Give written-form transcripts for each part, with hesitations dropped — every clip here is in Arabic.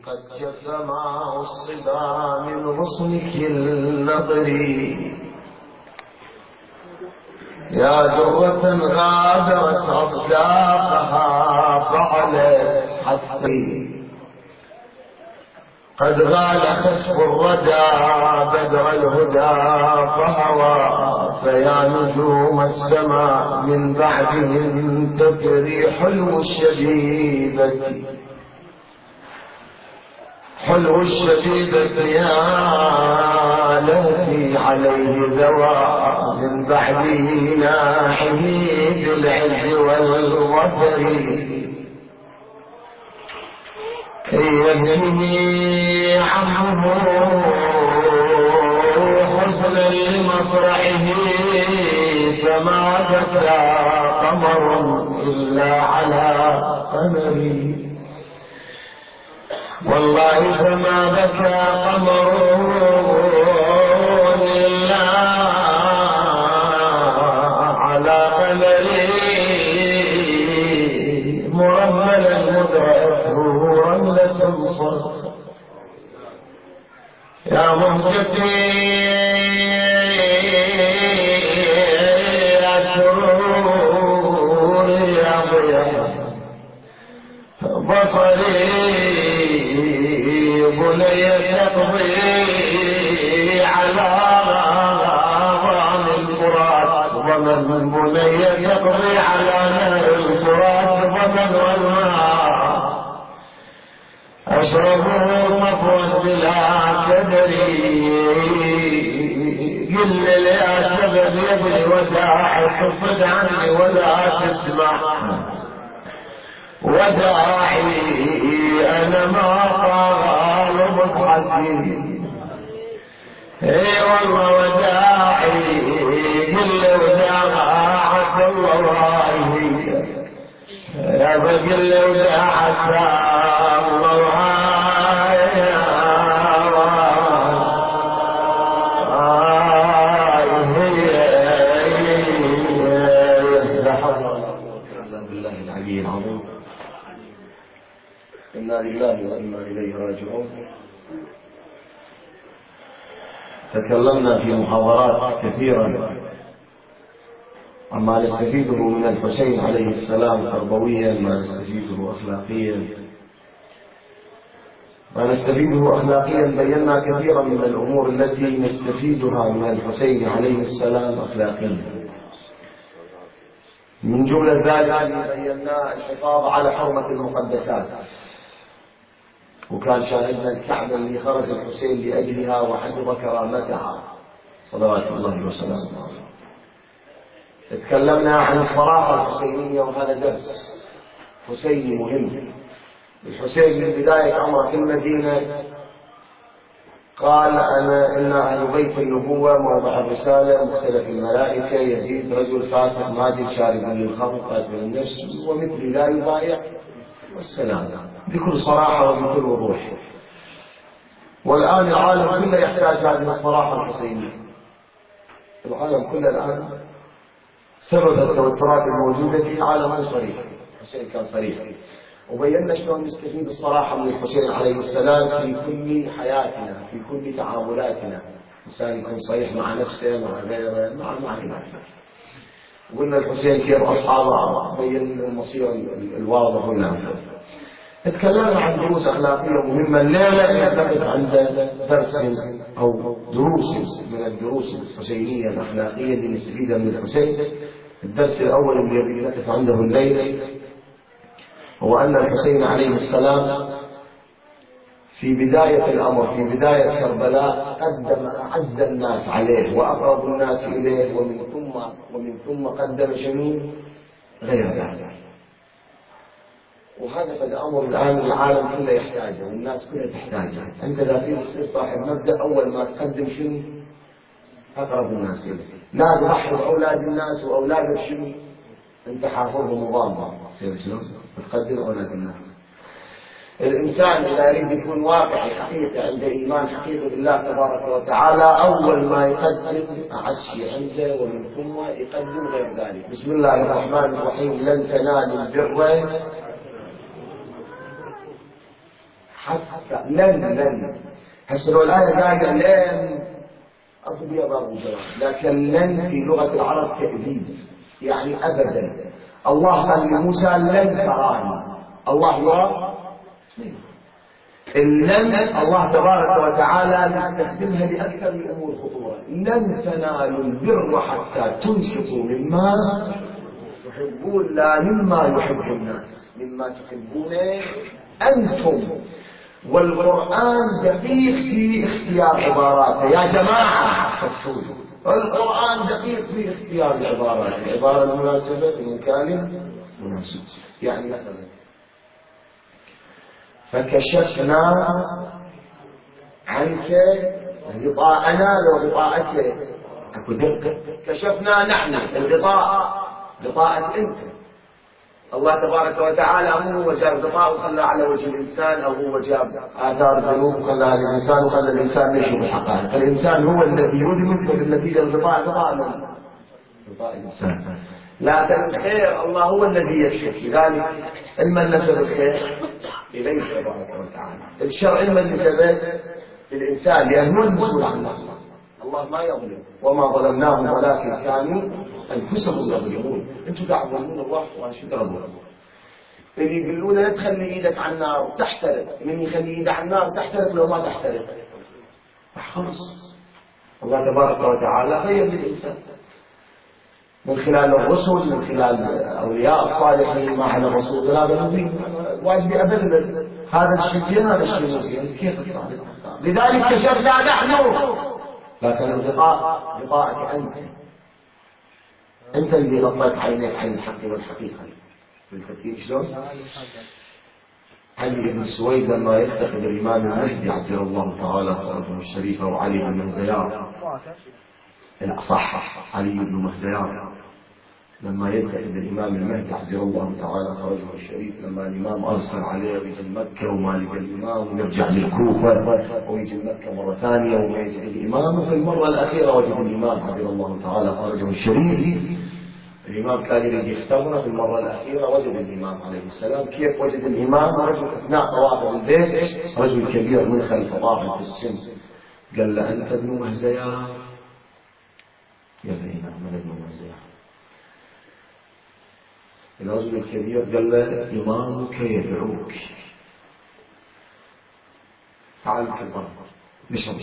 قد جف ماء الصبا من غصنك النضر يا درة غادرت أصداقها فعلت حتى قد غال خسف الردى بدر الهدى فهوى فيا نجوم السماء من بعدهم تجري حلو الشبيبة حلو الشبيبة يا التي عليه ذوى من بعده ناحه بالعز والظفر يبني عمه حزنا لمصرعه فما بكى قمر إلا على قمري والله فما بكى قمر إلا على قمري مرملا مدرته رملة صرخ يا مهجتي يا سرور يا ضياء بصري بني تقضي على غام الفرات ومن بني تقضي على نهر الفرات ومن والماء أشربه صفوا بلا كدر قل يا سبب يبني وداعي تصد عني ولا تسمع وداعي أنا ما طال مضحكي اي والله وداعي قل وداعك الله رايي يا بقل وداعك الله رايي بالله العلي العظيم إنا لله وإنا إليه راجعون. تكلمنا في محاضرات كثيرة عما نستفيده من الحسين عليه السلام تربويا، ما نستفيده أخلاقيا، ما نستفيده أخلاقيا. بينا كثيرا من الأمور التي نستفيدها من الحسين عليه السلام أخلاقيا. من جملة ذلك بينا الحفاظ على حرمة المقدسات، وكان شاهدنا الكعبة اللي خرج الحسين لأجلها وحفظ كرامتها صلوات الله وسلامه عليه. تكلمنا عن الصراحة الحسينية، وهذا درس حسيني مهم. الحسين من بداية عمره في المدينة قال أنا إن أهل بيت النبوة موضع الرسالة مختلف الملائكة، يزيد رجل فاسق ماجد شارب للخمر قاتل النفس ومثل لا يبايع والسلام، بكل صراحة وبكل وضوح. والآن العالم كله يحتاج هذه الصراحة الحسينية. العالم كله الآن سبب التوترات الموجودة في العالم صريح. الحسين كان صريح، وبينا شلون نستفيد الصراحة من الحسين عليه السلام في كل حياتنا، في كل تعاملاتنا. الإنسان يكون صريح مع نفسه، مع غيره، مع غيره. قلنا الحسين كيف أصحابه، بين المصير الواضح هنا. تكلمنا عن دروس أخلاقية مهمة. الليلة نعتقد عند درس أو دروس من الدروس الحسينية الأخلاقية اللي نستفيدها من الحسين. الدرس الأول الذي نقف عنده الليلة هو أن الحسين عليه السلام في بداية الأمر، في بداية كربلاء، قدم أعز الناس عليه وأقرب الناس إليه، ومن ثم قدم شنو غير ذلك. وهذا الأمر الآن العالم كله يحتاجه والناس كلها تحتاجه. أنت إذا في تصير صاحب مبدأ، أول ما تقدم شنو أقرب الناس إليه. لا تضحي بأولاد الناس وأولادك شنو أنت حافظهم مضامة، تصير شنو تقدم أولاد الناس. الإنسان إذا يريد يكون واقعي حقيقي، عنده إيمان حقيقي بالله تبارك وتعالى، أول ما يقدم أعشي عنده، ومن ثم يقدم غير ذلك. بسم الله الرحمن الرحيم. لن تنالوا البر حتى لن هسه لو الآية قاعدة لن أطبيع باب الجواب، لكن لن في لغة العرب تأبيد، يعني أبدا. الله قال لموسى لن تراني، الله يرى اللن. الله تبارك وتعالى يستخدمها لأكثر الأمور خطورة. لن تنالوا البر حتى تنفقوا مما تحبون، لا مما يحب الناس، مما تحبون أنتم. والقرآن دقيق في اختيار عباراته يا جماعة، القرآن دقيق في اختيار العبارات، العبارة المناسبة في المكان مناسب. يعني مثلا فكشفنا عنك غطاءنا، لو غطاءك اكو دقة، كشفنا نحن الغطاء، غطاءك انت. الله تبارك وتعالى مو هو جاب غطاء وخلى على وجه الانسان، او هو جاب اثار الذنوب وخلى على الانسان وخلى الانسان يشوف الحقائق. الانسان هو الذي يدمج بالنتيجه الغطاء، غطاء الانسان. لكن الخير الله هو الذي يكشف، لذلك علما نسب الخير اليه تبارك وتعالى، الشر علما نسبه للانسان لانه المسؤول عن نفسه. الله ما يظلم، وما ظلمناهم ولكن كانوا انفسهم يظلمون. انتم تعظمون الله وانا شو تربون؟ اللي يقولون لا تخلي ايدك على النار تحترق، من يخلي ايده على النار تحترق لو ما تحترق؟ خلص. الله تبارك وتعالى غير للانسان من خلال الرسل، من خلال اولياء الصالحين. ما على الرسول ثلاثه نبي واجب ابدا هذا الشيء زين هذا الشيء زين، كيف تفعل؟ لذلك كشفنا نحن، لكن غطاءك انت اللي غطيت عينيك عن الحق والحقيقه. بالتفسير شلون؟ علي بن سويد لما يلتقي بالامام المهدي عجل الله تعالى فرجه الشريفه، وعلي بن مهزيار، الأصح علي بن مهزيار لما يلتقي بالإمام المهدي عجل الله تعالى فرجه الشريف، لما الإمام أرسل عليه ويجي مكة وما لقى الإمام ونرجع للكوفة ويجي مكة مرة ثانية وما يجي الإمام، في المرة الأخيرة وجد الإمام عجل الله تعالى فرجه الشريف. الإمام كان يريد يختبره، في المرة الأخيرة وجد الإمام عليه السلام. كيف وجد الإمام؟ رجل أثناء طواف البيت، رجل كبير من خلف طاف في السن، قال له أنت ابن مهزيار؟ قال له نعم أنا ابن مهزيار. الرجل الكبير قال له إمامك يدعوك، تعال كبر نشرب.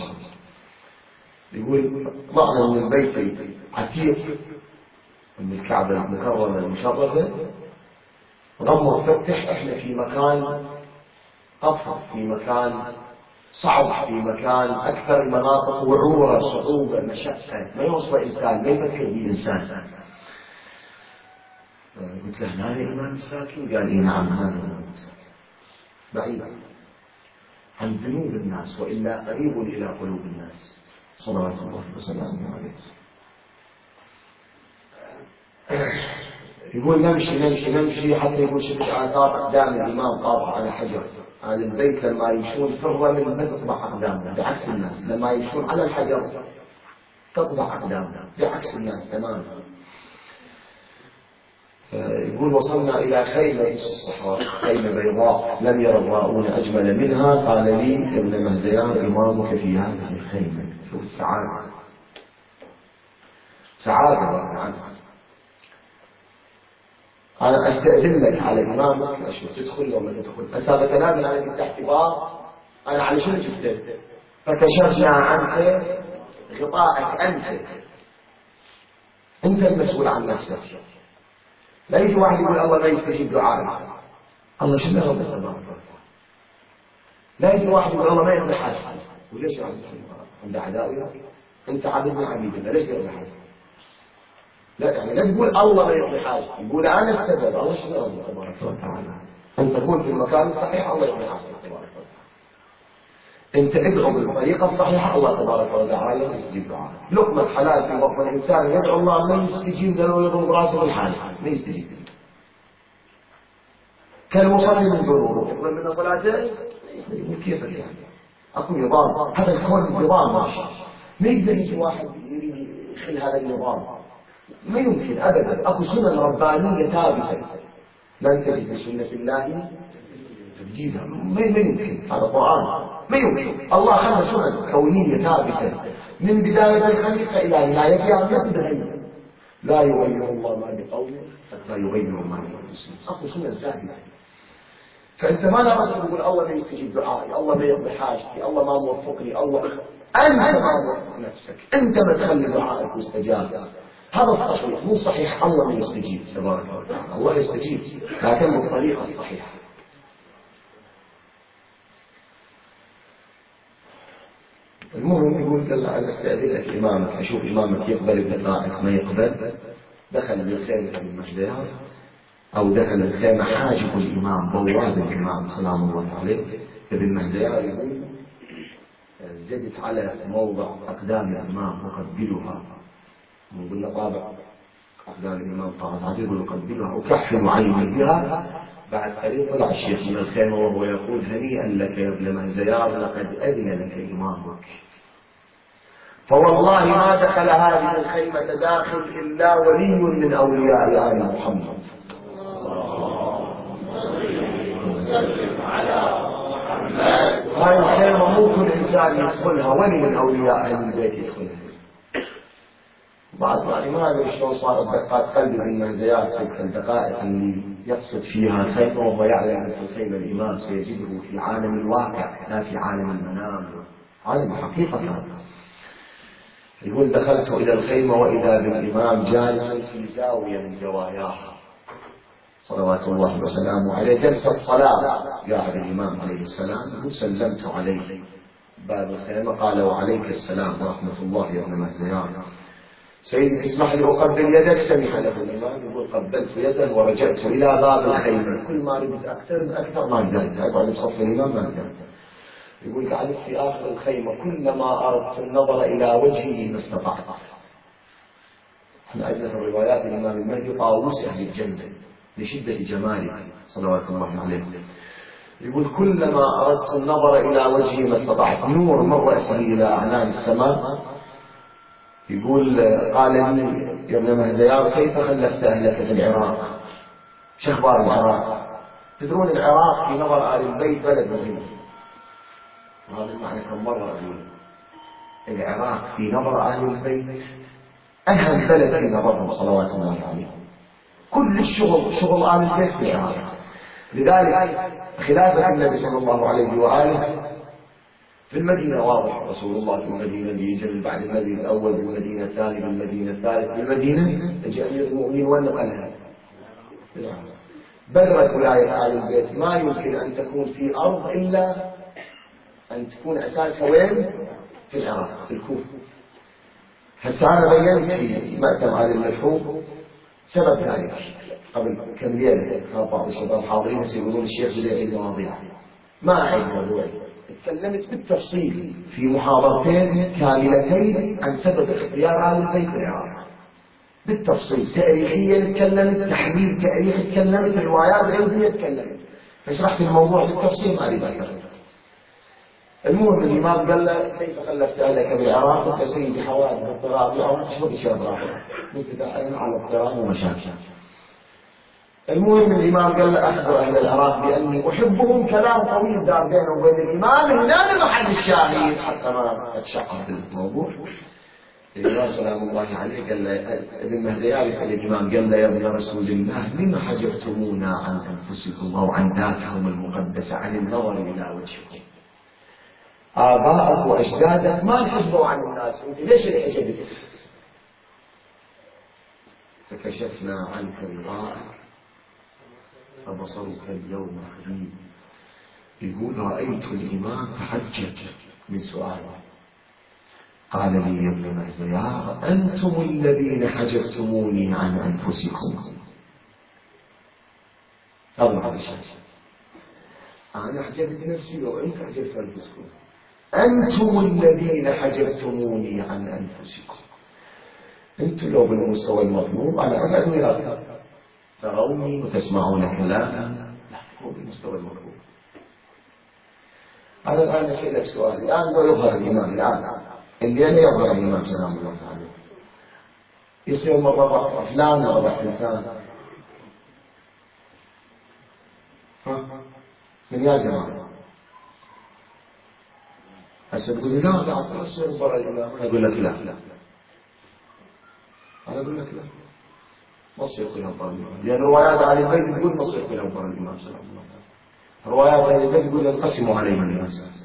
يقول طلعنا من البيت عتيق من الكعبة المكرمة المشرفة، ضم فتح، احنا في مكان قفر، في مكان صعب، في مكان أكثر المناطق وعورة صعوبة مشقة ما يوصل إنسان، ما يفكر به إنسان. قلت له هنا الإمام الساكن؟ قال إيه نعم هذا الإمام الساكن، بعيد عن ذنوب الناس وإلا قريب إلى قلوب الناس صلوات الله وسلامه عليه. يقول نمشي حتى يقول شفت آثار أقدام الإمام طابع على حجر. هذا البيت لما يمشون في الرمل ما تطبع أقدامنا، بعكس الناس لما يمشون على الحجر تطبع أقدامنا، بعكس الناس تماما. يقول وصلنا إلى خيمة في الصحراء، خيمة بيضاء لم ير الراؤون أجمل منها. قال لي ابن مهزيار إمامك في هذه الخيمة. شوف السعادة، سعادة. أنا أستأذن لك على إمامك أشوف تدخل ولا ما تدخل، بس هذا كلام أنا كنت احتبار، أنا على شنو جبته؟ فكشفنا عنك غطاءك أنت المسؤول عن نفسك. لا يجي واحد يقول الله ما يستجيب دعائك، الله شنو رب السماوات. لا يجي واحد يقول الله ما يقضي حاجة، وليش يا عبد عند أعدائنا؟ أنت عبدنا عبيدنا، ليش يقضي حاجة؟ لا يعني لا تقول الله ما يقضي حاجة، يقول أنا السبب، الله شنو رب تبارك وتعالى. أنت تكون في المكان الصحيح الله يقضي حاجة تبارك وتعالى. أنت ادعو بالطريقة الصحيحة الله تبارك وتعالى يستجيب دعائك. لقمة حلال في بطن الإنسان يدعو الله ما يستجيب له يضرب راسه بالحال ما يستجيب. كالمصلي من ضروره يقبل من صلاته يقول كيف يعني؟ أكو نظام، هذا الكون نظام ماشي، ما يقدر يجي واحد يريد يخل هذا النظام، ما يمكن أبدا. أكو سنن ربانية ثابتة، لن تجد سنة الله تجيبها ما يمكن، هذا قرآن ما يمكن. الله خلق سنن كونية ثابتة من بداية الخليقة إلى نهايتها ما تتغير. لا يغير الله ما بقوم حتى يغيروا ما بأنفسهم، أصل سنة ثابتة. فأنت ما لازم تقول الله ما يستجيب دعائي، الله ما يقضي حاجتي، الله ما موفقني، الله أنت ما موفق نفسك، أنت ما تخلي دعائك مستجاب. هذا الصحيح، مو صحيح الله ما يستجيب تبارك وتعالى، الله يستجيب لكن بالطريقة الصحيحة. المهم يقول قال أنا استأذنك إمامك أشوف إمامك يقبل بدقائق ما يقبل. دخل للخيمة ابن مهديار أو دخل الخيمة حاجب الإمام بواب الإمام سلام الله عليه. ابن مهديار يقول زدت على موضع أقدام الإمام وقبلها، يقول له طابع أقدام الإمام طابع عجيب ويقبلها وكحل عيني بها. بعد قليل طلع الشيخ من الخيمة وهو يقول هنيئا لك يا ابن مهديار لقد أذن لك إمامك. فوالله ما دخل هذه الخيمة داخل إلا ولي من أولياء آل محمد. هاي الخيمة مو كل إنسان يدخلها، ولي من أولياء أهل البيت يدخلها. بعد ذلك ما أدري شلون صارت دقات قلبي بالمهزيات تلك الدقائق اللي يقصد فيها الخيمة وهو يعلم أن في الخيمة الإمام سيجده في عالم الواقع لا في عالم المنام، عالم حقيقة. يقول دخلت إلى الخيمة وإذا بالإمام جالس في زاوية من زواياها صلوات الله وسلامه عليه، جلسة صلاة قاعد الإمام عليه السلام. سلمت عليه باب الخيمة قال وعليك السلام ورحمة الله يا ابن مهزيان. سيدي اسمح لي أقبل يدك. سمح له الإمام يقول قبلت يده ورجعت إلى باب الخيمة. كل ما ريد أكثر ما قدرت أقعد بصف الإمام ما قدرت. يقول قعدت في آخر الخيمة كلما أردت النظر إلى وجهه ما استطعت. احنا عندنا في الروايات الإمام المهدي طاووس أهل الجنة لشدة جماله صلوات الله عليه. يقول كلما أردت النظر إلى وجهه ما استطعت. نور من رأسه إلى أعنان السماء. يقول قال لي يا ابن مهديار كيف خلفت أهلك في العراق؟ شو أخبار العراق؟ تدرون العراق في نظر آل البيت بلد مهم، وهذا المعنى كم مرة أقول. العراق في نظر أهل البيت أهم بلد في نظرهم صلوات الله عليهم. كل الشغل شغل آل البيت في العراق. لذلك خلافة النبي صلى الله عليه وآله في المدينة واضح، رسول الله في المدينة بيجي بعد المدينة الأول بالمدينة الثاني بالمدينة الثالث بالمدينة تجي أمير المؤمنين ونقلها. بذرة ولاية آل البيت ما يمكن أن تكون في أرض إلا أن تكون أساسها وين؟ في العراق في الكوفة. هسه أنا بينت في مأتم على المشهور سبب ذلك قبل كم ليلة. كان بعض الشباب حاضرين يقولون الشيخ بدأ يعيد مواضيع ما أعيد موضوعي. تكلمت بالتفصيل في محاضرتين كاملتين عن سبب اختيار آل البيت في العراق بالتفصيل. تاريخيا تكلمت، تحليل تاريخي تكلمت، روايات علمية تكلمت، فشرحت الموضوع بالتفصيل ما أريد أكثر. المهم الإمام قال له كيف خلفت أهلك بالعراق؟ قلت سيدي حوادث اضطراب العراق شو بدي أضرب ابتداء على اضطراب ومشاكل. المهم الإمام قال له أخبر أهل العراق بأني أحبهم. كلام طويل دار بينه وبين الإمام هنا المحل الشاهد حتى ما أتشعر بالموضوع. الإمام سلام الله عليه قال له ابن مهديار يسأل الإمام قال له يا ابن رسول الله لما حجبتمونا عن أنفسكم أو عن ذاتكم المقدسة عن النظر إلى وجهكم؟ آباءك وأجدادك ما انحجبوا عن الناس، أنت ليش انحجبت؟ فكشفنا عنك غطاءك فبصرك اليوم حديد. يقول رأيت الإمام تحجج من سؤاله. قال لي يا ابن مهزيار أنتم الذين حجبتموني عن أنفسكم. الله أنا حجبت نفسي وأنت حجبت أنفسكم. أنتم الذين حجبتموني عن أنفسكم. أنتم لو بالمستوى المطلوب أنا أبعد وياكم تروني وتسمعون كلامي، لا هو بالمستوى المطلوب. أنا الآن أسألك سؤال. الآن لو يظهر الإمام الآن الليلة يظهر الإمام سلام الله عليه يصير مرة فلان مرة فلان من يا جماعة هسه تقول لي لا لا تصير برا الإمام. أنا أقول لك لا أنا أقول لك لا ما تصير خلاف برا الإمام، لأن روايات أهل البيت تقول ما تصير خلاف برا الإمام صلى الله عليه وسلم. روايات أهل البيت تقول ينقسموا عليهم الناس،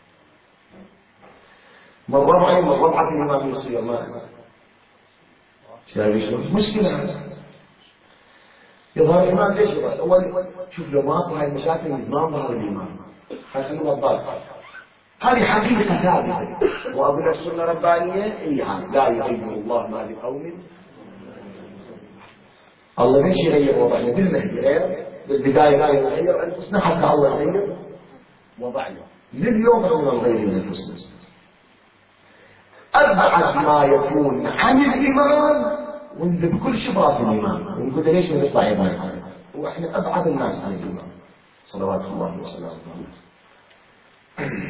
من ربعي من ربعة الإمام يصير ما شايف شلون؟ مشكلة هذا. يظهر الإمام ليش يظهر؟ أول شوف لو ماكو هاي المشاكل ما ظهر الإمام، خلونا نضال. هذه حقيقة ثابتة، وأقول لك سنة ربانية إيها لا يغير الله ما لقوم. الله ليش يغير وضعنا بالمهدي غير بالبداية لا يغير أنفسنا حتى الله يغير وضعنا لليوم من الغير من أنفسنا. أبعد ما يكون عن الإمام ونذب كل شيء براس الإمام ونقول ليش ما نطلع إمام، وإحنا أبعد الناس عن الإمام صلوات الله وسلامه عليه.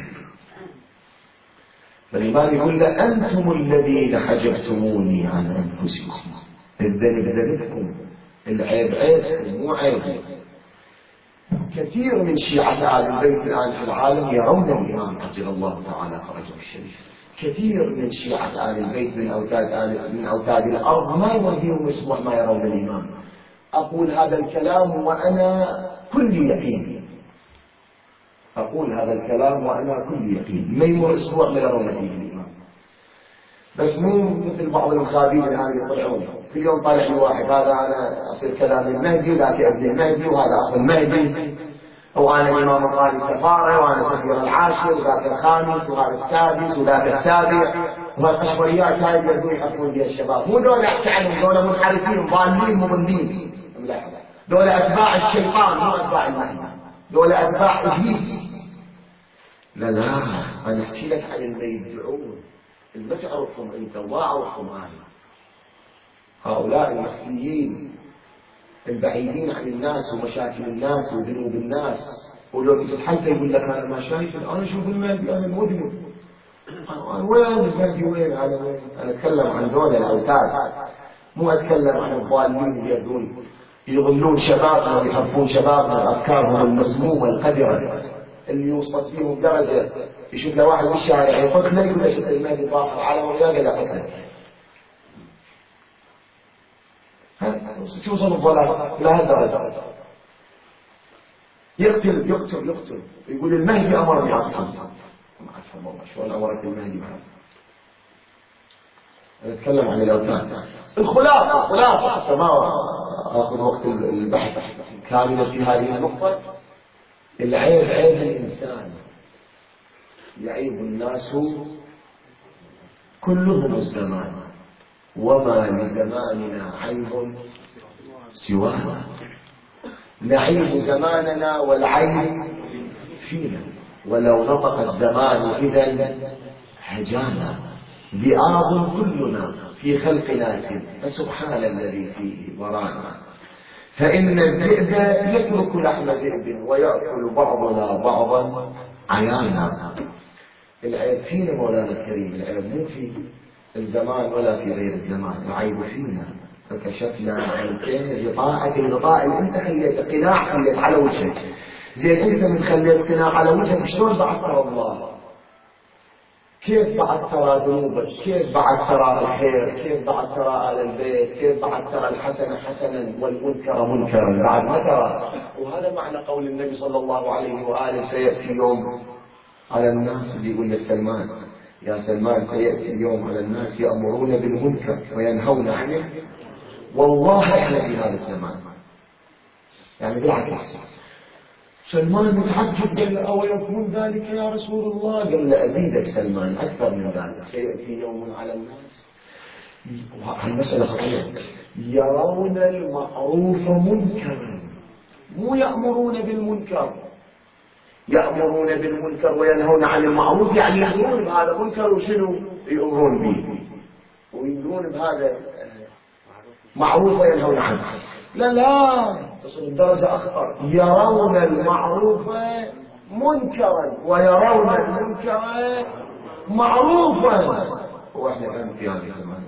فالإمام يقول له أنتم الذين حجبتموني عن أنفسكم، الذنب ذنبكم، العيب عيبكم مو عيبي. كثير من شيعة آل البيت الآن في العالم يرون الإمام عجل الله تعالى فرجه الشريف. كثير من شيعة آل البيت من أوتاد الأرض ما يرضيهم يسمع ما يرون الإمام. أقول هذا الكلام وأنا كل يقين، أقول هذا الكلام وأنا كل يقين، ما يمر أسبوع ما يرون فيه الإمام. بس مو مثل بعض المخابين الآن يطلعون كل يوم طالع لي واحد هذا أنا أصير كلام المهدي وذاك ابن المهدي وهذا أخو المهدي، وأنا الإمام الطالي سفارة وأنا سفير العاشر وذاك الخامس وهذا السادس وذاك السابع، وهالقشوريات هاي يردون يحطون فيها الشباب. مو دولة أحكي عنهم، دولة منحرفين ضالين مضلين، دولة أتباع الشيطان مو أتباع المهدي، دولة أتباع إبليس. لا أنا أحكي لك عن اللي يدعون اللي ما تعرفهم أنت وما أعرفهم أنا، هؤلاء المخفيين البعيدين عن الناس ومشاكل الناس وذنوب الناس. ولو تتحدى يقول لك أنا ما شايف، أنا أشوف المهدي أنا المذنب، وين المهدي وين هذا وين؟ أنا أتكلم عن دول الأوتاد، مو أتكلم عن الضالين اللي يردون يضلون شبابنا ويحرفون شبابنا أفكارهم المسمومة القذرة اللي يوصل فيهم درجة يشوف له واحد بالشارع يقتله يقول له شفت المهدي ظاهر على ورياقه لا قتله. توصل الضلال لهالدرجة. يقتل يقول المهدي أمرني أقتل. ما أفهم والله شلون أمرك المهدي معه. نتكلم عن الأوثان. الخلاصة حتى ما أخذ وقت البحث كاملا في هذه النقطة. العيب عيب الإنسان، يعيب الناس كلهم الزمان، وما لزماننا عيب سوانا، نعيب زماننا والعيب فينا، ولو نطق الزمان إذا هجانا، ذئاب كلنا في خلق ناس فسبحان الذي فيه ورانا، فإن الذئب يترك لحم ذئب ويأكل بعضنا بعضا عيانا. العيب فينا مولانا الكريم، العيب مو في الزمان ولا في غير الزمان، العيب فينا. فكشفنا عنك الغطاء اللي انت خليته قناع خليت على وجهك، زين انت من خليت قناع على وجهك شلون بعد ترى الله؟ كيف بعد ترى ذنوبك؟ كيف بعد ترى الخير؟ كيف بعد ترى آل البيت؟ كيف بعد ترى الحسن حسنا والمنكر منكرا؟ بعد ما ترى. وهذا معنى قول النبي صلى الله عليه وآله سيأتي يوم على الناس اللي يقول لسلمان يا سلمان سيأتي اليوم على الناس يأمرون بالمنكر وينهون عنه، والله احنا في هذا الزمان. يعني بالعكس سلمان متعجب قال له أو يكون ذلك يا رسول الله؟ قال له أزيدك سلمان أكثر من ذلك، سيأتي يوم على الناس المسألة خطيرة يرون المعروف منكرا، مو يأمرون بالمنكر. يأمرون بالمنكر وينهون عن المعروف، يعني يأمرون بهذا منكر وشنو يأمرون به، ويأمرون بهذا معروف وينهون عنه. لا تصل الدرجة أخطر، يرون المعروف منكرا ويرون المنكر معروفا. وإحنا الآن في هذا الزمان،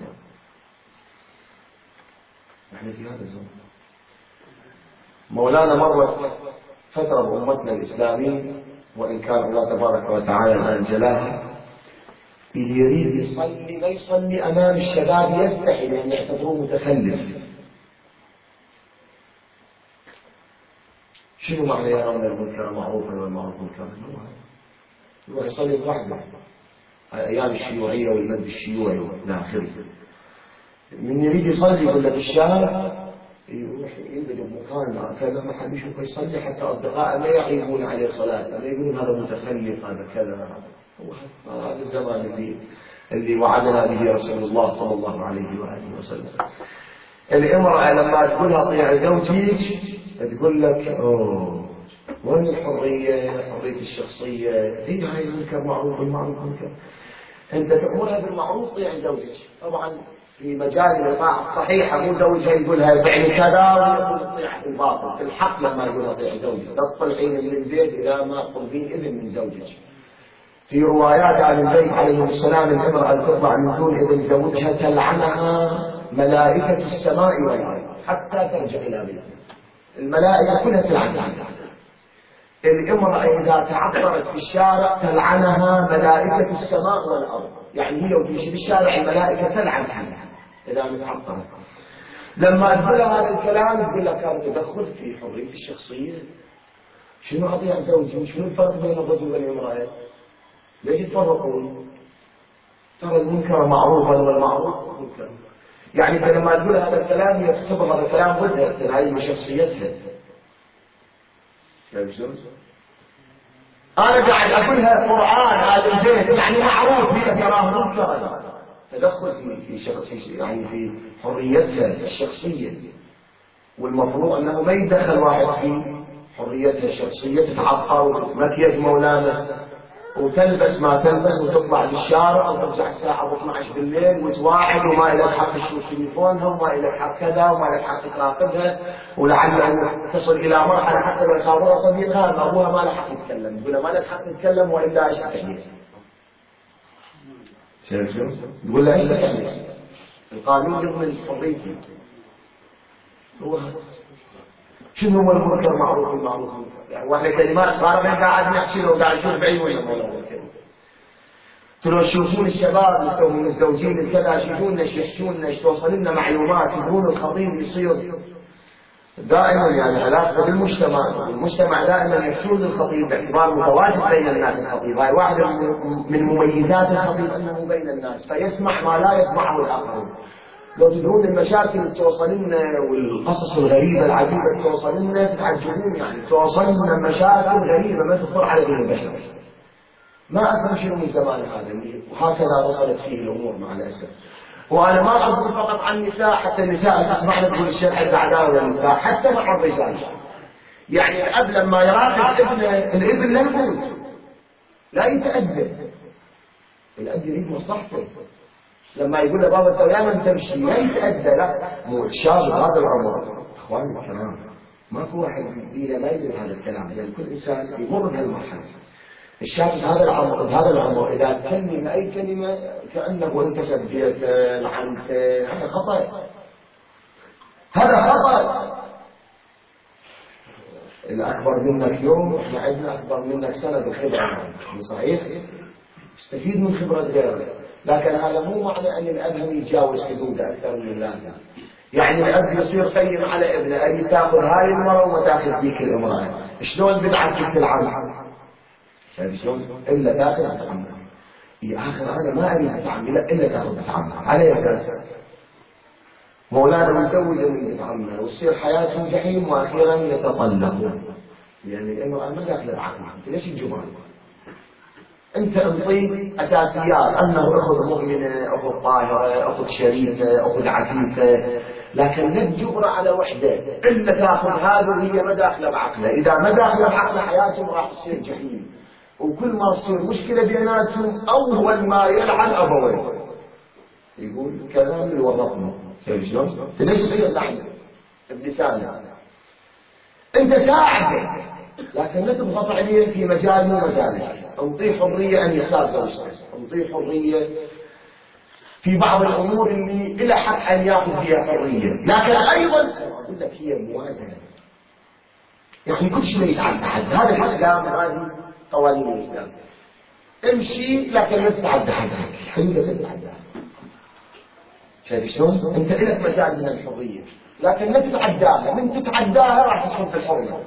إحنا في هذا الزمان. مولانا مرة فترة بأمتنا الإسلامية، وإن كان الله تبارك وتعالى الآن جلاها، اللي يريد يصلي ما يصلي أمام الشباب، يستحي لأن يعتبروه متخلف. شنو معنى يرون المنكر معروفا والمعروف منكرا؟ يروح يصلي وحده أيام الشيوعية والمد الشيوعي والى آخره. من يريد يصلي يقول لك الشارع، يروح ينبذ بمكان كذا ما حد يشوفه يصلي، حتى أصدقائه ما يعيبون عليه صلاة، ما يقولون هذا متخلف، هذا كذا. هذا الزمان اللي وعدنا به رسول الله صلى الله عليه وآله وسلم. الامرأة لما تقولها طيع زوجك تقول لك أوه وين الحرية، حرية الشخصية، هاي المنكر معروف والمعروف منكر. أنت تأمرها بالمعروف طيع زوجك، طبعا في مجال الطاعة الصحيحة، مو زوجها يقولها فعل كذا ويقول طيع بالباطل. في الحق لما يقولها طيع زوجك تطلعين من البيت إذا ما طلبين إذن من زوجك. في روايات عن البيت عليهم السلام الامرأة تطلع من دون إذن زوجها تلعنها ملائكة السماء والأرض حتى ترجع إلى بيتها. الملائكة كلها تلعنها. الامرأة إذا تعطرت في الشارع تلعنها ملائكة السماء والأرض، يعني هي وتمشي في الشارع الملائكة تلعنها إذا متعطرت. لما تقول هذا الكلام تقول لك هذا تدخل في حرية الشخصية. شنو أطيع زوجي؟ شنو الفرق بين الرجل والامرأة؟ ليش يتفرقون؟ ترى المنكر معروفا والمعروف منكر. يعني انت لما تقول هذا الكلام هي تعتبر هذا الكلام ضدها، هذه شخصيتها. انا قاعد اقولها قرآن هذا البيت يعني معروف هي تراه منكرا، تدخل في يعني في حريتها الشخصية، والمفروض انه ما يدخل واحد في حريتها الشخصية، تتعطر وتتمكيز مولانا وتلبس ما تلبس وتطلع للشارع وترجع الساعة 12 بالليل وتواعد وما إلى حق تشوف تليفونها وما إلى حق كذا وما إلى حق تراقبها، ولعله تصل إلى مرحلة حتى لو يخابرها صديقها ما أبوها ما له حق يتكلم، تقول ما له حق تتكلم وإلا إيش تعني؟ تقول له إيش تعني؟ القانون يضمن حريتي. هو شنو هو المنكر معروف والمعروف منكر؟ يعني واحدة كلمات صغيرة ما قاعد نحكي له وقاعد نشوف بعيوننا مولانا الكريم. ترى تشوفون الشباب يسوون الزوجين الكذا، يشوفون يحشون ايش توصل لنا معلومات، يقولون الخطيب يصير دائما يعني علاقة بالمجتمع، المجتمع دائما يحشون الخطيب باعتبار متواجد بين الناس. الخطيب هاي واحدة من مميزات الخطيب انه بين الناس فيسمع ما لا يسمعه الاخرون. لو تدرون المشاكل اللي توصل لنا والقصص الغريبة العجيبة اللي توصل لنا تتعجبون، يعني توصل لنا مشاكل غريبة ما تخطر على ذهن البشر. ما أفهم شنو من زمان هذا، وهكذا وصلت فيه الأمور مع الأسف. وأنا ما أقول فقط عن النساء، حتى النساء اللي تسمعنا تقول الشيخ حتى عداوة للنساء، حتى مع الرجال. يعني الأب لما يراقب ابنه، الابن لا يموت لا يتأدب، الأب يريد مصلحته. لما يقول له بابا انت دائما تمشي لا يتأدى، لا مو الشاب هذا العمر. اخواني الكلام ماكو واحد يديله ما يدري هذا الكلام، لان كل انسان يمر بهالمرحله. الشاب هذا العمر اذا كلم اي كلمه كانه انتسب زيت لعنت، هذا خطا، هذا خطا. الاكبر منك يوم احنا عندنا اكبر منك سنه بالخبره، صحيح؟ استفيد من خبره غيرك. لكن هذا مو معنى أن الأب هم يتجاوز حدوده أكثر من اللازم. يعني الأب يصير خير على ابنه أن تأخذ هاي المرأة وما تأخذ ذيك الامرأة. شلون بدعة بنت العم؟ شلون؟ إلا تأخذ بنت عمها. يا آخر أنا ما أريد بنت عمي إلا تأخذ بنت عمها. على أساس مولانا يزوج من بنت عمها وتصير حياتهم جحيم وأخيرا يتطلقون. يعني الامرأة ما داخلة بعقلها، ليش الجبران؟ أنت أنطي أساسيات أنه أخذ مؤمنة، أخذ طاهرة، أخذ شريفة، أخذ عفيفة، لكن لا تجبر على وحدة إلا تأخذ هذا وهي ما داخلة بعقلها. إذا ما داخلة بعقلها حياتهم راح تصير جحيم، وكل ما تصير مشكلة بيناتهم أول ما يلعن أبويه يقول كلام اللي ورطنا. شلون؟ ليش تصير لعنة بلسانه؟ أنت ساعده لكن لا تضغط عليه في مجال مو مجاله. انطيه حرية أن يختار زوجته، انطيه حرية في بعض الأمور اللي إلى حق أن يأخذ فيها حرية، لكن أيضا أقول لك هي موازنة. يعني كل شيء يتعدى حد. هذا الإسلام، هذه قوانين الإسلام. امشي لكن لا تتعدى حدك، حدودك لا تتعدى. شايف شلون؟ أنت لك مجال من الحرية لكن لا تتعداها، من تتعداها راح تدخل في الحرية.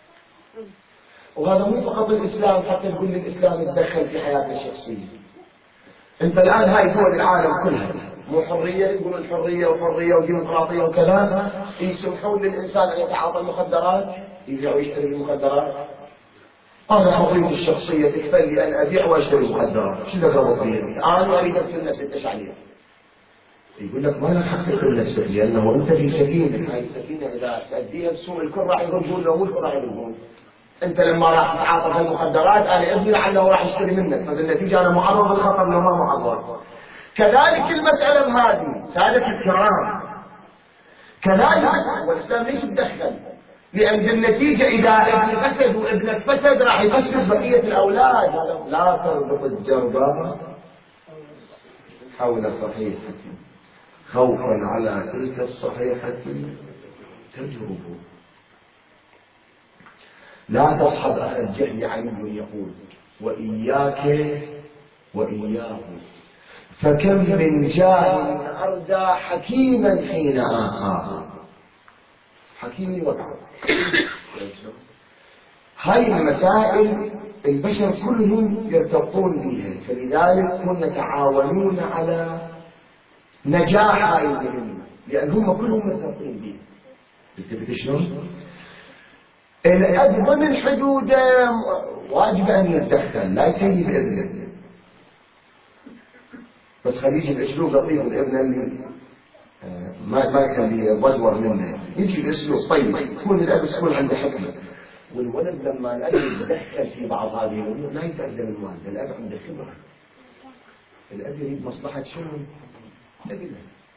وهذا مو فقط الإسلام، حتى تقول الإسلام يتدخل في حياتنا الشخصية. أنت الآن هاي دول العالم كلها مو حرية، يقولون الحرية وحرية وديمقراطية وكذا، يسمحون للإنسان أن يتعاطى المخدرات، يبيع ويشتري المخدرات. أنا حريتي الشخصية تكفل لي أن أبيع وأشتري المخدرات، شو ذكر ربي؟ أنا أريد أقتل نفسي، أنت عليها. يقول لك ما لك حق تقتل نفسك، لأنه أنت في سفينة، هاي السفينة إذا تأديها بسوق الكل راح يضربون، لو مو الكل راح يضربون. أنت لما راح تتعاطى المخدرات أنا ابني لعله راح يشتري منك، فبالنتيجة أنا معرض للخطر لو ما معرض. كذلك المسألة هذه سادة الكرام، كذلك والإسلام ليش يتدخل؟ لأن بالنتيجة إذا ابن فسد وابنك فسد راح يفسد بقية الأولاد. لا تربط الجربة حول صحيحة خوفا على تلك الصحيحة تجرب. لا تصحب أهل الجهل. علي يقول وإياك وإياه، فكم من جاهل أردى حكيما حين آخاه. حكيم وقع. هاي المسائل البشر كلهم يرتبطون بها، فلذلك هم يتعاونون على نجاح هاي المهمة، لأن هم كلهم مرتبطين بها. انتبهت شلون؟ الأب ضمن حدوده واجب أن يتدخل، لا يسيب ابنه، بس خليه يجي بأسلوب لطيف. الابن اللي ما يخليه يضجور منه، يجي بأسلوب طيب، يكون الأب يكون عنده حكمة. والولد لما الأب يتدخل في بعض هذه الأمور لا يتأذى الوالد، الأب عنده خبرة، الأب يريد مصلحة شنو؟ ابنه،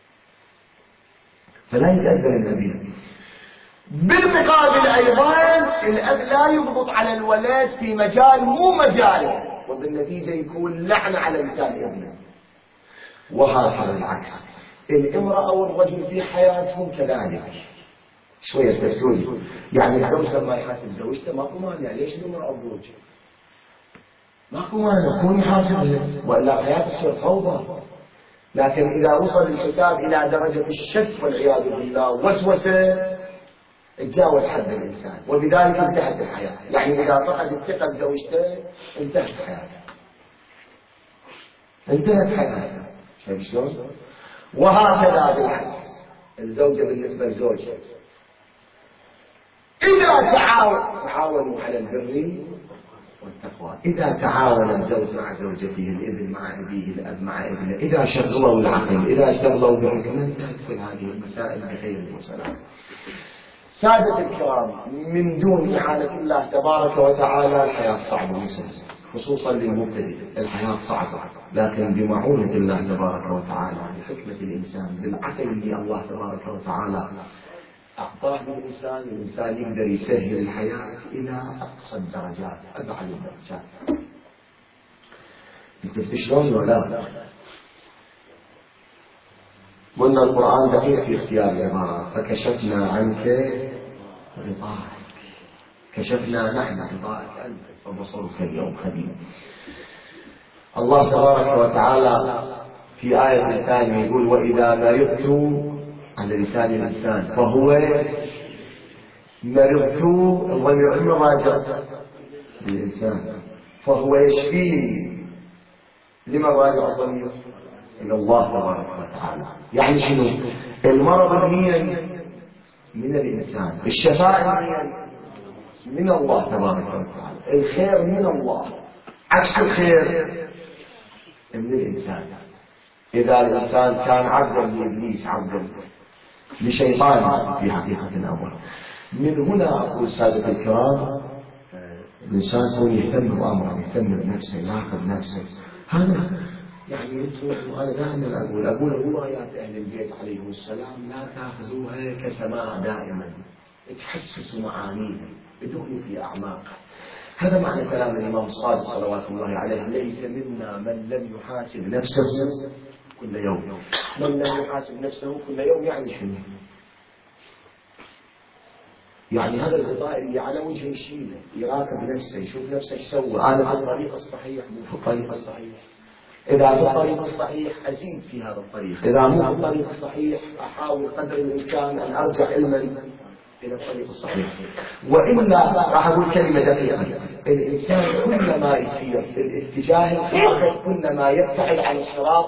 فلا يتأذى الأب. بالمقابل أيضا الأب لا يضبط على الولد في مجال مو مجاله، وبالنتيجة يكون لعنة على لسان ابنه. وهكذا العكس، الامرأة والرجل في حياتهم كذلك. شوية تفسير، يعني الزوج لما يحاسب زوجته ماكو مانع، ليش الامرأة والزوج؟ ماكو مانع، يكون يحاسبها، وإلا حياة تصير فوضى. لكن إذا وصل الحساب إلى درجة الشك والعياذ بالله وسوسة، تجاوز حد الإنسان، وبذلك انتهت الحياة. يعني إذا فقد الثقة بزوجته انتهت حياته، انتهت حياته. شايف شلون؟ وهكذا بالعكس، الزوجة بالنسبة لزوجها إذا تعاونوا على البر والتقوى، إذا تعاون الزوج مع زوجته، الابن مع أبيه، الأب مع ابنه، إذا شغلوا العقل، إذا شغلوا بحكمة، تدخل هذه المسائل بخير وسلام. سادة الكرام، من دون إعانة الله تبارك وتعالى الحياة صعبة وسهلة، خصوصا للمبتدئ الحياة صعبة، لكن بمعونة الله تبارك وتعالى، بحكمة الإنسان، بالعقل اللي الله تبارك وتعالى أعطاه للإنسان، الإنسان يقدر يسهل الحياة إلى أقصى الدرجات، أبعد الدرجات. انت شلون ولا؟ قلنا القرآن دقيق في اختيار العبارة، فكشفنا عنك غطاءك، كشفنا نحن غطاءك أنت فبصرك اليوم حديد. الله تبارك وتعالى في آية ثانية يقول وإذا مرضت، على لسان الإنسان، فهو مرضت، الضمير راجع للإنسان، فهو يشفيني. لما راجع الضمير؟ إلى الله تبارك وتعالى. يعني شنو؟ المرض من الإنسان، الشفاء من الله تبارك وتعالى، الخير من الله، عكس الخير من الإنسان. إذا الإنسان كان عبدا لإبليس، عبدا لشيطان في حقيقة الأمر. من هنا أقول سادة الكرام، الإنسان يكون يهتم بأمره، يهتم بنفسه، يراقب نفسه. هذا يعني أنا دائما أقول روايات أهل البيت عليهم السلام لا تأخذوها كسماع دائما، تحسسوا معانيها، ادخلوا في أعماقها. هذا معنى كلام الإمام الصادق صلوات الله عليه: ليس منا من لم يحاسب نفسه كل يوم. من لم يحاسب نفسه كل يوم يعني شنو؟ يعني هذا الغطاء اللي على وجهه يشيله، يراقب نفسه، يشوف نفسه ايش سوى، انا في الطريق الصحيح مو في الطريق الصحيح. اذا في الطريق الصحيح ازيد في هذا الطريق، اذا مو في الطريق الصحيح احاول قدر الامكان ان ارجع علما الى الطريق الصحيح. والا راح اقول كلمه دقيقه، الانسان كلما يسير في الاتجاه الخاطئ كلما يبتعد عن الصراط.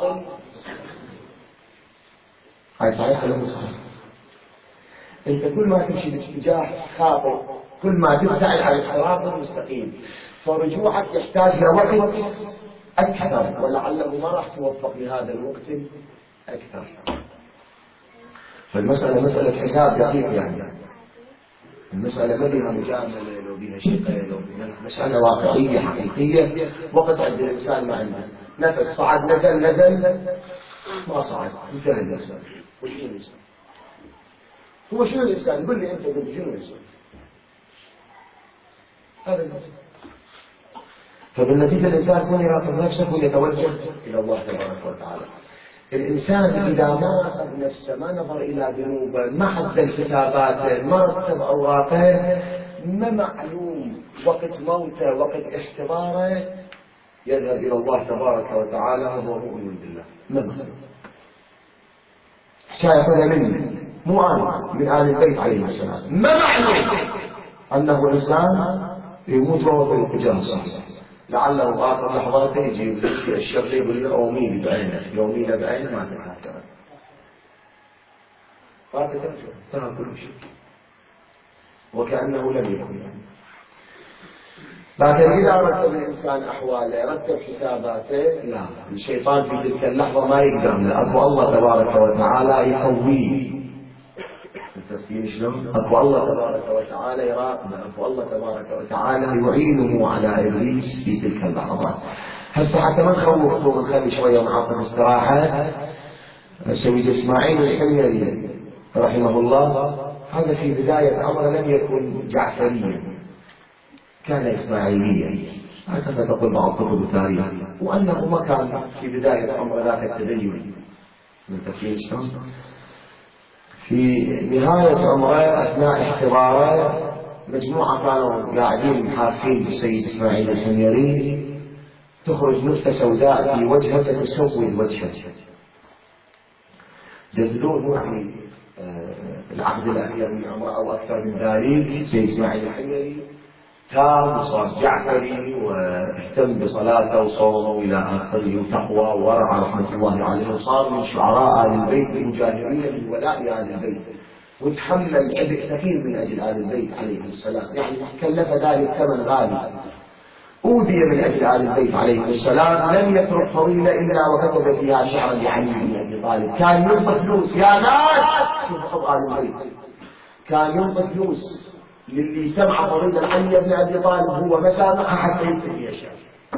هاي صحيح ولا مو صحيح؟ انت كل ما تمشي باتجاه خاطئ كل ما تبتعد عن الصراط المستقيم، فرجوعك يحتاج لوقت اكثر، ولعله ما راح توفق لهذا الوقت اكثر. فالمساله مساله حساب دقيق، يعني المساله ما بها مجامله لو بها شقه لو بها مساله واقعيه حقيقيه. وقت عند الانسان ما عنده نفس، صعد نزل ما صعد، انتهى الانسان. وشنو الانسان؟ هو شنو الإنسان؟ قل لي أنت، قل لي شنو الإنسان؟ هذا الإنسان. فبالنتيجة الإنسان يكون يراقب نفسه ويتوجه إلى الله تبارك وتعالى. الإنسان إذا ما راقب نفسه، ما نظر إلى ذنوبه، ما عدل حساباته، ما رتب أوراقه، ما معلوم وقت موته وقت احتضاره، يذهب إلى الله تبارك وتعالى وهو مؤمن بالله. ما معلوم. حكاية مني مو أنا، من آل البيت عليه السلام، ما معلوم أنه إنسان يموت وهو في الاتجاه الصحيح. لعله آخر لحظاته يجي الشر يقول له أوميلي بعينه، يوميله بعينه ما تتذكر، ترى كل شيء وكأنه لم يكن. لكن إذا رتب الإنسان أحواله، رتب حساباته، لا، الشيطان في تلك اللحظة ما يقدر، أكو الله تبارك وتعالى يقويه. التسليم شلون؟ أكو الله تبارك وتعالى يراقبه، أكو الله تبارك وتعالى يعينه على إبليس في تلك اللحظات. هسه حتى ما نخوفكم ونخلي شوية معاكم استراحة. سيد إسماعيل الحميري رحمه الله هذا في بداية أمره لم يكن جعفريا، كان إسماعيليا، هكذا تقول بعض كتب التاريخ، وأنه ما كان في بداية أمره ذاك التدين من تفكير شلون. في نهاية عمره أثناء احتضاره مجموعة كانوا قاعدين حافين بالسيد إسماعيل الحميري، تخرج نقطة سوداء في وجهه تسود وجهه، جددوه في العهد الأخير من عمره أو أكثر من ذلك. السيد إسماعيل الحميري تاب وصار جعفري واهتم بصلاته وصومه إلى آخره وتقوى وورع رحمة الله عليه، وصار من شعراء آل البيت المجاهرين من ولاء آل البيت، وتحمل عبء كثير من أجل آل البيت عليه السلام، يعني كلف ذلك ثمن غالي. أوذي من أجل آل البيت عليه السلام، لم يترك فضيلة إلا وكتب فيها شعرا لعلي بن أبي طالب. كان ينطي فلوس، يا ناس شوف حب آل البيت، كان ينطي فلوس للي سمع فضيلة علي بن أبي طالب هو مسامحه حتى يكتب فيها الشعر.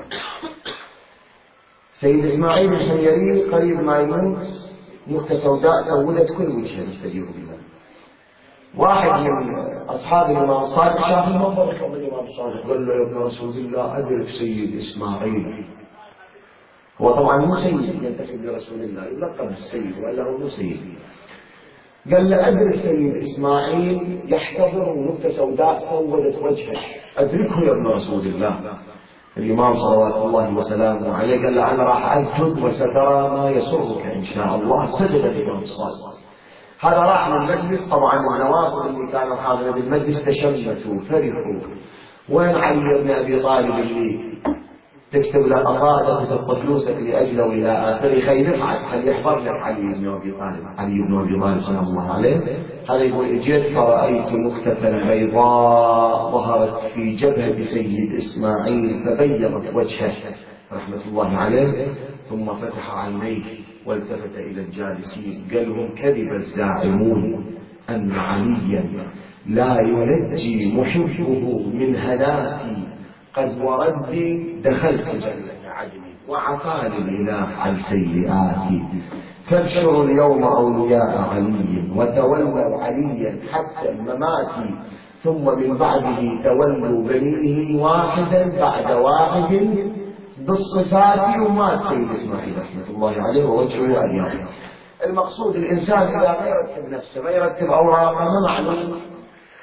سيد إسماعيل الحميري قريب ما يموت نقطة سوداء سودت كل وجهه نستجيب بالله. واحد من أصحاب الإمام الصادق شاف المنظر قبل الإمام الصادق، قال له يا ابن رسول الله أدرك سيد إسماعيل. هو طبعا مو سيد ينتسب لرسول الله، يلقب بالسيد ولا هو مو سيد. قال له أدرك سيد إسماعيل يحتضر نقطة سوداء سودت وجهه، أدركه يا ابن رسول الله. الإمام صلوات الله وسلامه عليه قال له أنا راح أسجد وسترى ما يسرك إن شاء الله. سجد الإمام الصادق. هذا راح من المجلس، طبعا النوافذ اللي كانوا حاضرين بالمجلس تشمتوا وفرحوا، وين علي بن أبي طالب اللي تكتب له قصائد وتبقى فلوسك لأجله إلى آخره، خلي يحضر لك علي بن أبي طالب. علي بن أبي طالب سلام الله عليه هذا يقول اجيت فرأيت نقطة بيضاء ظهرت في جبهة سيد إسماعيل فبيضت وجهه رحمة الله عليه، ثم فتح عينيه والتفت إلى الجالسين قال لهم كذب الزاعمون أن عليا لا ينجي محبه من هناتي، قد وردي دخلت جنة عدن وعفاني الإله عن سيئاتي، فابشروا اليوم أولياء علي وتولوا عليا حتى الممات، ثم من بعده تولوا بنيه واحدا بعد واحد بالصفات، ومات سيد إسماعيل رحمة الله عليه ووجهه أبيض. المقصود الإنسان إذا ما يرتب نفسه، ما يرتب أوراقه، ما معلوم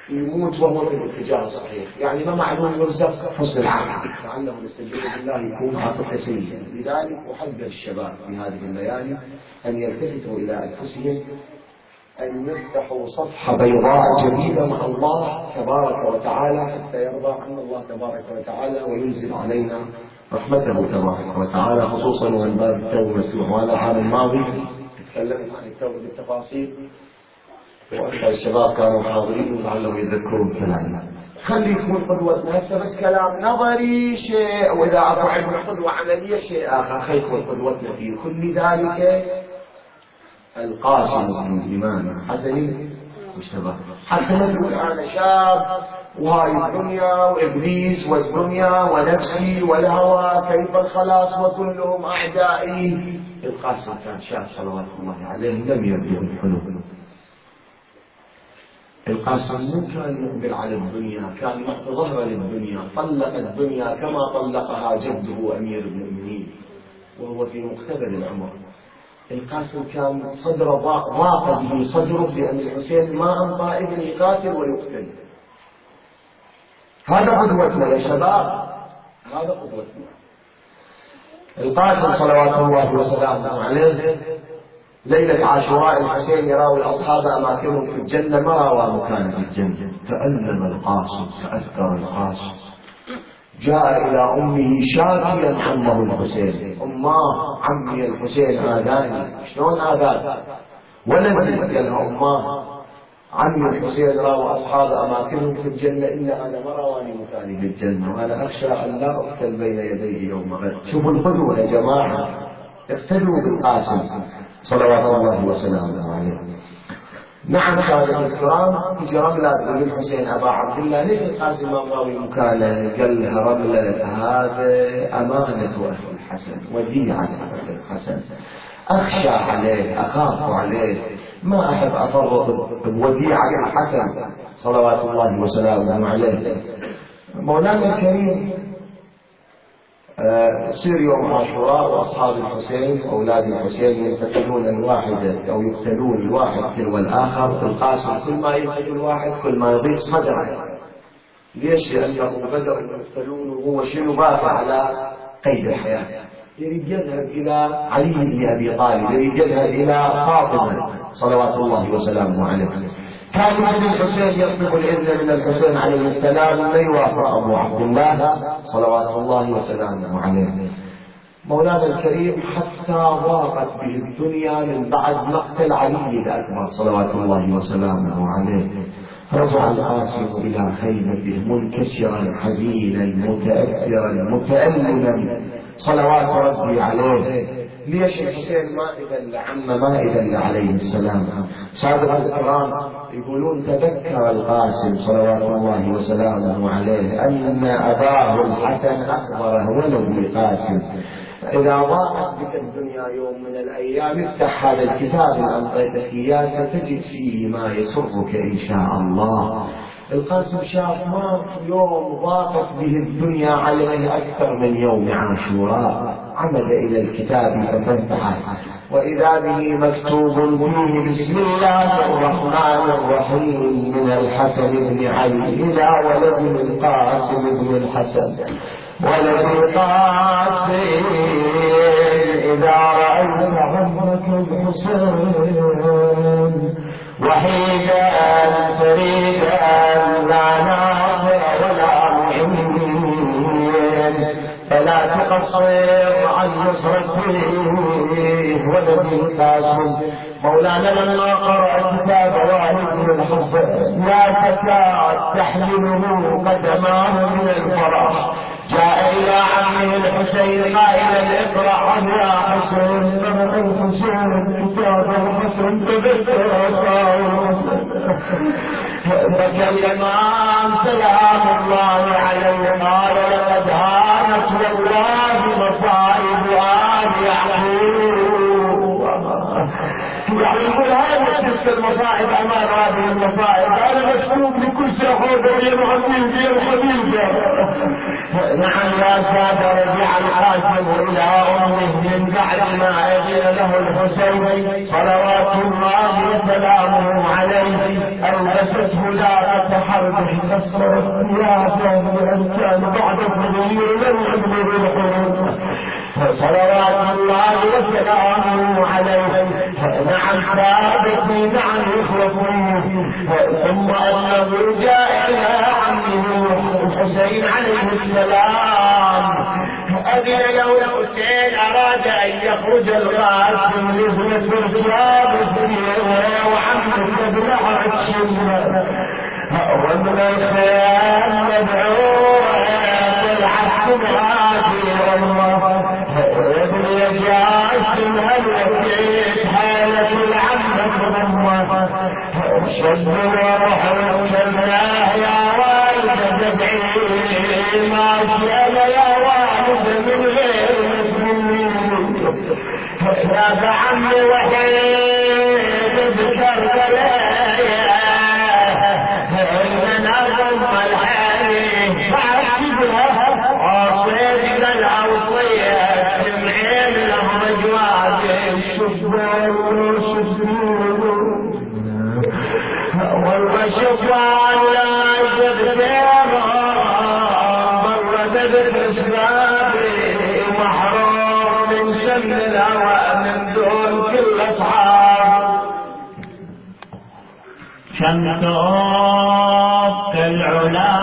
يموت وهو في الاتجاه الصحيح، يعني ما معلوم يرزق حسن العقل، لعله نستجيب بالله يكون عقل سيء. لذلك أحذر الشباب في هذه الليالي أن يلتفتوا إلى أنفسهم، أن يفتحوا صفحة بيضاء جديدة مع الله تبارك وتعالى حتى يرضى عنا الله تبارك وتعالى وينزل علينا رحمته تبارك وتعالى، خصوصا وأن باب التوبة مفتوح. وأنا العام الماضي تكلمت عن التوبة بالتفاصيل وأكثر الشباب كانوا حاضرين ولعلهم يذكرون كلامنا. خلي يكون قدوة نفسه بس كلام نظري شيء، وإذا أكو عندنا قدوة عملية شيء آخر. خلي يكون قدوتنا في كل ذلك القاسم بن الإمام حسن مجتبى. حتى نقول أنا شاب وهاي الدنيا وإبليس والدنيا ونفسي والهوى كيف الخلاص وكلهم أعدائي. القاسم كان شاب صلوات الله عليه لم يبلغ الحلم. القاسم مو كان مقبل على الدنيا، كان ظهر للدنيا، طلق الدنيا كما طلقها جده أمير المؤمنين وهو في مقتبل العمر. القاسم كان صدر ضاق به صدره لأن الحسين ما أنطى ابن يقاتل ويقتل. هذا قدوتنا يا شباب، هذا قدوتنا. القاسم صلوات الله وسلامه عليه ليلة عاشوراء الحسين يراوي الأصحاب أماكنهم في الجنة، ما راوا مكان في الجنة. تألم القاسم، تأثر القاسم، جاء إلى أمه شاكيا عمه الحسين. أماه عمي الحسين آذاني. شلون آذان؟ ولدي قالها أماه عمي الحسين راوى أصحاب أماكنهم في الجنة إلا أنا ما راواني مكاني في الجنة، وأنا أخشى أن لا أقتل بين يديه يوم غد. شوفوا القدوة يا جماعة، اقتدوا بالقاسم صلوات الله وسلامه عليه. نعم سادة الكرام، تجي رملة تقول الحسين أبا عبد الله ليس القاسم راوي مكانه، قال لها رملة هذا أمانة أخي الحسن، وديعة أخي الحسن، أخشى عليه، أخاف عليه، ما أحب أفرط بوديعة الحسن صلوات الله وسلامه عليه. مولانا الكريم يصير يوم عاشوراء وأصحاب الحسين أولاد الحسين ينتقلون الواحد أو يقتلون الواحد تلو الآخر. القاسم كل ما يقتل الواحد كل ما يضيق صدره. ليش؟ لأنه بدأوا يقتلون وهو شنو باقي على قيد الحياة. يريد يذهب إلى علي بن أبي طالب، يريد يذهب إلى فاطمة صلوات الله وسلامه عليه. كان ابن الحسين يطلب الإذن من الحسين عليه السلام، لا يوافق أبو عبد الله صلوات الله وسلامه عليه. مولانا الكريم حتى ضاقت به الدنيا من بعد مقتل علي الأكبر صلوات الله وسلامه عليه. رجع القاسم إلى خيمته منكسرا حزينا متأثرا متألما صلوات ربي عليه. ليش الحسين ما إذن عم ما إذن عليه السلام. سادة الكرام يقولون تذكر القاسم صلوات الله وسلامه عليه أن أباه الحسن أخبره ولو بالقاسم إذا ضاقت بك الدنيا يوم من الأيام افتح هذا الكتاب اللي أعطيتك إياه ستجد فيه ما يسرك إن شاء الله. القاسم شاف ما يوم ضاقت به الدنيا عليه أكثر من يوم عاشوراء، عمد إلى الكتاب ففتحه وإذا به مكتوب فيه بسم الله الرحمن الرحيم من الحسن بن علي إلى ولد القاسم بن الحسن ولد القاسم إذا رأيت عمك الحسين وحيدا فريدا لا ناصر ولا معين فلا تقصر عن نصرته ولد القاسم. مولانا لما قرأ الكتاب والد بن الحسن لا تكاد تحمله قدماه من الفرح، جاء إلى عمه الحسين قائلا اقرأ يا حسين قرأ الحسين كتاب الحسن تذكر الحسن. بكى الإمام سلام الله عليه قال لقد هانت والله مصائب آل يعقوب. يعني يقول هذا تلك المصائب أمام هذه المصائب أنا مكتوب لكل سيحوذ يمعطين في الحبيب. نعم يا سادة رجع القاسم إلى أمه به من بعد ما أذن له الحسين صلوات الله وسلامه عليه ألبسته لاقة حرب كسرت ثيابه بأن كان بعد صغير لم يبلغ الحروب صلوات الله وسلامه عليه. نعم سادتي نعم إخوتي. ثم أنه جاء إلى عمه الحسين عليه السلام أذن له الحسين أراد أن يخرج القاسم لزمة الكتاب وعمه ابلع الشمة ومن الخيام مدعوه بالعكس هذه والله ابن جاسم هل وفيت حالة العمة أمه شد وروح وشلاه يا والد تدعي ما شأل يا والد من غير مني يا بعمي وحيد بكربلاء إن نظم الحالي فعجبها عصيد الأوصية سمعين لهم جوابي والشفان لا يبدأ مرة بالأسبابي محروم من سن الهوى من دون كل أصحاب شمس كالعلا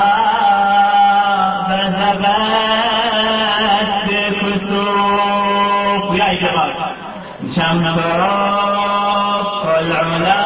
فذبت بكسوف يا شباب شمس كالعلا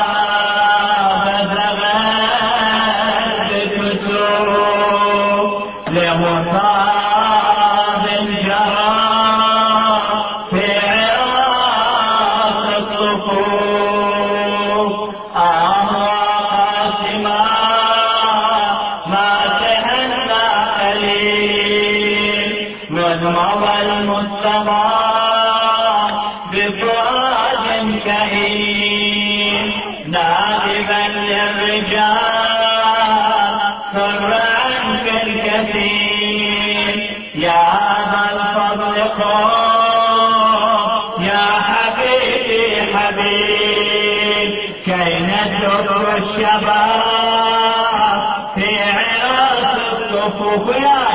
الشباب في عراس الصفوف يا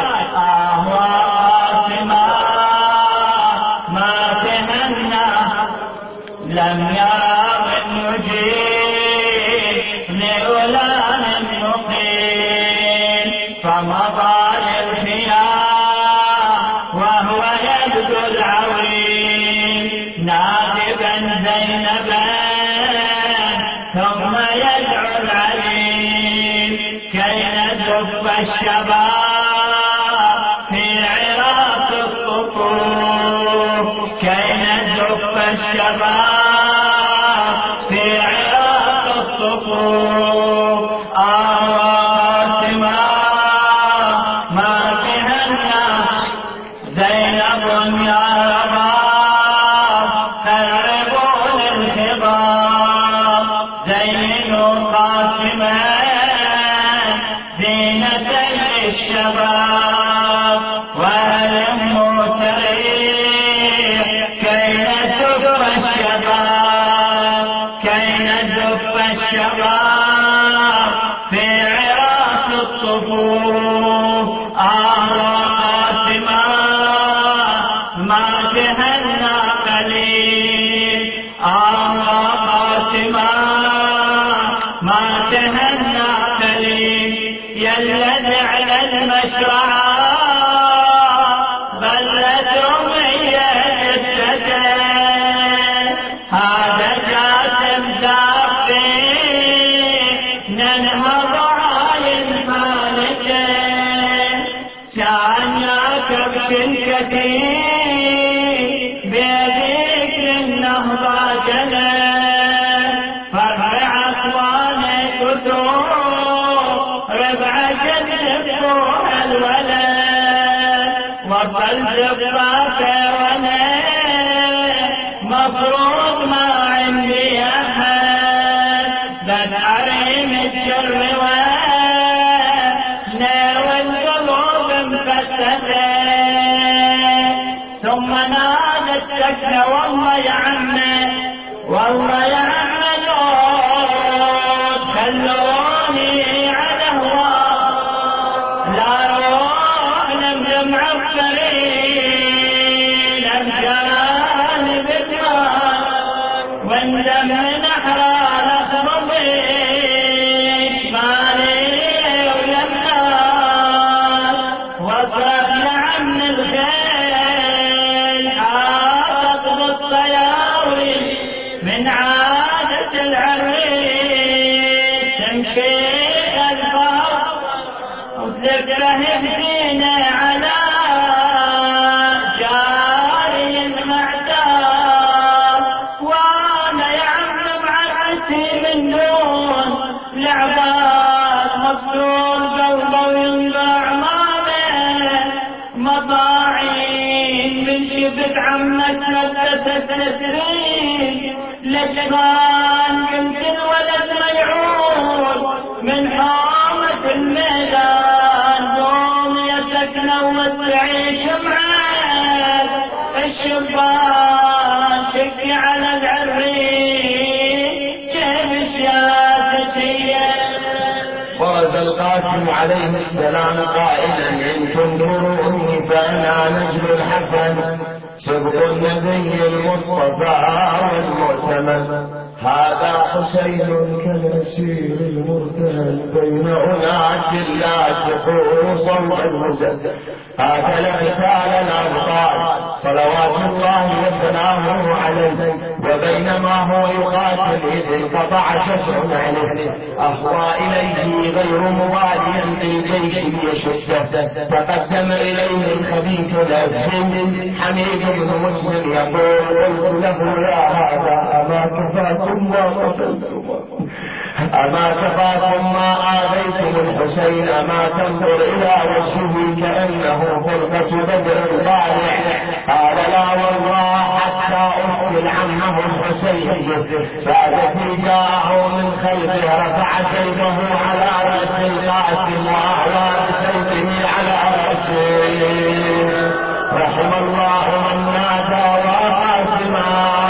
واسما ما تهنى لم يرى من يجيب لأولان يقيم فمضى للخيام وهو يبدو العويل ناقبا زينبا ثم يدعو العليم كي ندب الشباب في عراس الصفوف كي ندب الشباب في عراس الصفوف آسما ما تهنى زينب يا رباب قربوا للخضاب زينوا قاسما زينة للشباب وألموا تريح كي ندب الشباب كي ندب الشباب في عراس الصفوف قاسما ما تهنى قليل قاسما ما تهنى قليل يلد على المشرعة بلدهم هي السجن هذا جاسم دافي ننهض عاين فالكين شان يا كبش كثير بيديك للنهضة جنين فرع أصوانك وثور ربع جنبوها الولد وصل جباك وانا مفروض ما عندي أحد بنعريم الشر والقلوب مفتتة ثم نادت سكنة والله يا عمي والله يا عمي لوط خلوني على هواك لا روح نمجم معفرين أمجان بالنار وندم من أحرار أخربيك مالي ويمنار وصرفنا عن الخيل حاطط بالطياوي من عادة العريس تمشي الفرق وذكره يهدينا على جاري المعتار وانا يا عم بعرسي من دون لعبات مفتون قلبه وينضع ماله مضاعين من شبك عمك نفست تسرين لشغال كنت الولد ميعود من حامة الميدان قوم يا سكنة وتعيش معاك الشبان تكفي على العريس كيف شياتك ورد القاسم عليه السلام قائلا إن تنظروني فأنا نجل الحسن سبق النبي المصطفى والمؤتمن هذا حسين كالأسير المرتهن بين أناس لا تحور صوت المزد قاتل قتال الأبطال صلوات الله وسلامه عليه وبينما هو يقاتل إذ انقطع شسع عليه أهوى إليه غير مواليا للجيش ليشده تقدم إليه الخبيث الأزهم حميد بن مسلم يقول قلت له يا هذا أما كفاكم ما قتلتم أما كفاكم ما آذيتم الحسين أما تنظر إلى وجهه كأنه فرقة بدر البارع قال لا والله حتى أقتل عمه الحسين سادتي جاءه من خلفه رفع سيفه على رأس القاسم وأعوى بسيفه على رأسه رحم الله من نادى وقاسما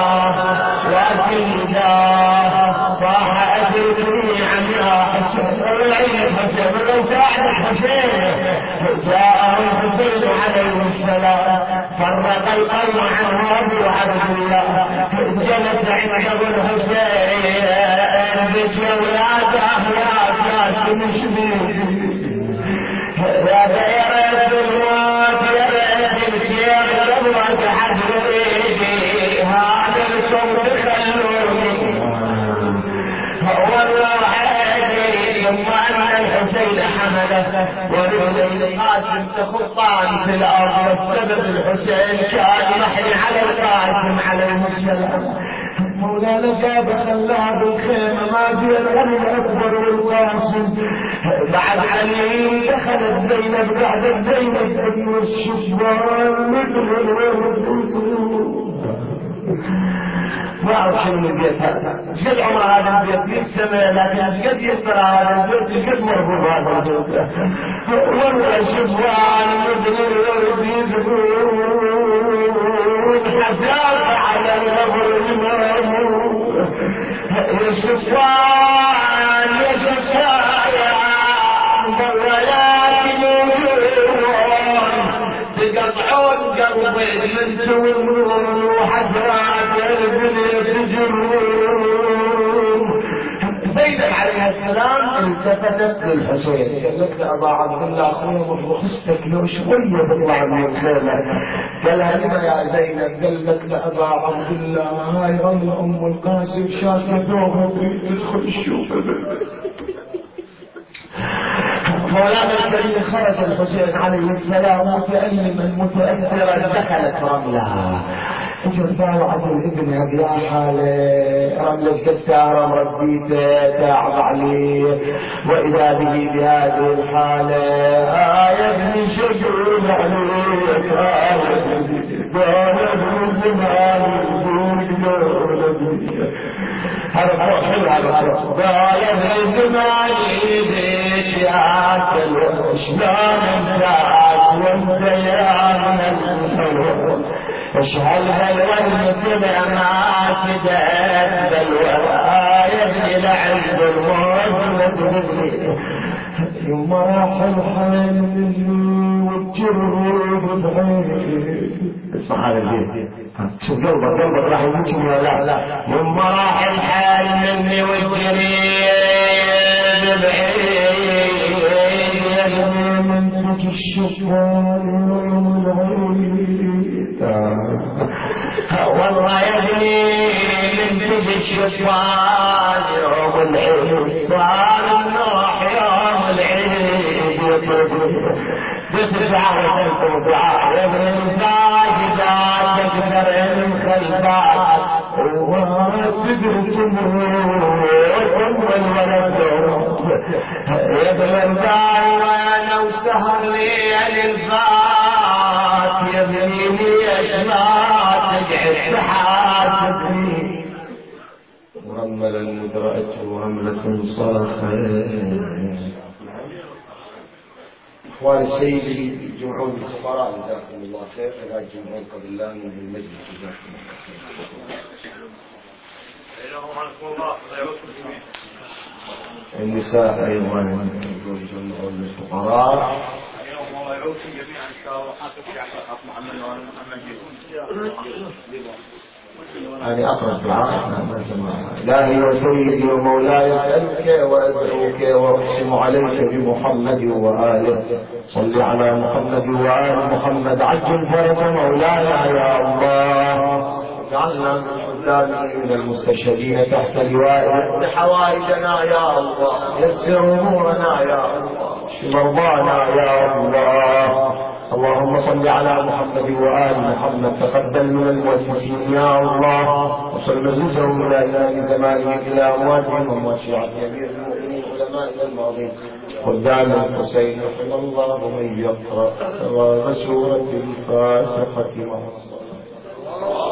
وأكيدا صاح أدركني عن يا حسين العين حسين لو ساعد الحسين جاءه الحسين عليه السلام فرق القوم عن ربي وعبد الله جلس عنده الحسين بجولاته يا قاسم شبيه يا غير الموت يا ريت الكير ربك حدريدي هذا الصوت خلوني والله حياتي ثم أن الحسين حمله ورد القاسم تخطان في الأرض والسبب الحسين كان محن على القاسم عليه السلام مولانا جاب خلاه بالخيمة ما في الأبي الأكبر والقاسم بعد علي دخلت زينب بعد زينب ابن الشبان مثل الورد ما أعرف شنو البيت هذا شقد عمر هذا البيت 100 سنة لكن شقد يسر هذا البيت شقد مرفوض هذا البيت ورد الشبان مثل الورد يزهون حساب على الغبر يا شفان يا شفايا ولكن تقطعون قلبي من تولون وحسرات الدنيا تجرون زينب عليه السلام التفتت للحسين قال لك ابا عبد الله اخويا مخستك لو شويه بطلع من الخيمه قالها لما يا زينب قال لك ابا عبد الله هاي ام القاسم شافه دوغه تريد تدخل تشوفه مولانا الكريم خرج الحسين عليه السلام متألما متأثرا دخلت رملة اجت باوعة الابن يا حالة رملة قدتها رديته تعب عليه واذا به بهذه الحالة يا ابني شجون عليك قال ابن زمان هذا حلو هذا قال ابن زمان بيت ياكل شلون انت وانت يا من الحلو اشهد بلوى الدنيا ما سدت بلوى يا ابني لعند الموت يوم راح الحال والجرب بعيني اسمع هذا البيت شوف قلبك راح يموتني ولا لا يوم راح الحال مني والجرب بعيني منتج الشفاء والله يا ابني منتج الشفاء يوم العيد صار النوح يوم العيد بتدعى وتدعى يا ابن الفاجدات تقدر الخلفات وتقدر تموت والولد يا ابن الدار وانا وسهر ليل الفات يا ابني ليش ما تقعد تحاسبني ورمل المدرأة ورملة صرخت. اخوان السيد يجمعون بالخبراء جزاكم الله خير لا يجمعون قبل الله من المجلس جزاكم الله خير. النساء ايضا يجمعون بالفقراء الله يعوفكم جميعا ان شاء الله. حاسب يعني اخ محمد وانا يعني أقرب دعاء لا هي سيدي ومولاي أسألك وأدعوك وأقسم عليك بمحمد وآله صل على محمد وآل محمد عجل فرج مولانا يا الله اجعلنا من حلال المستشهدين تحت لوائك بحوائجنا يا الله يسر أمورنا يا الله اشف مرضانا يا الله. اللهم صل على محمد وآل محمد تقبل من المؤسسين يا الله وصل مجلسهم إلى إمام زمانهم إلى أمواتهم ومواشعة أمير المؤمنين علماء الماضين خدام الحسين رحم الله من يقرأ سورة الفاتحة مع الصلاة.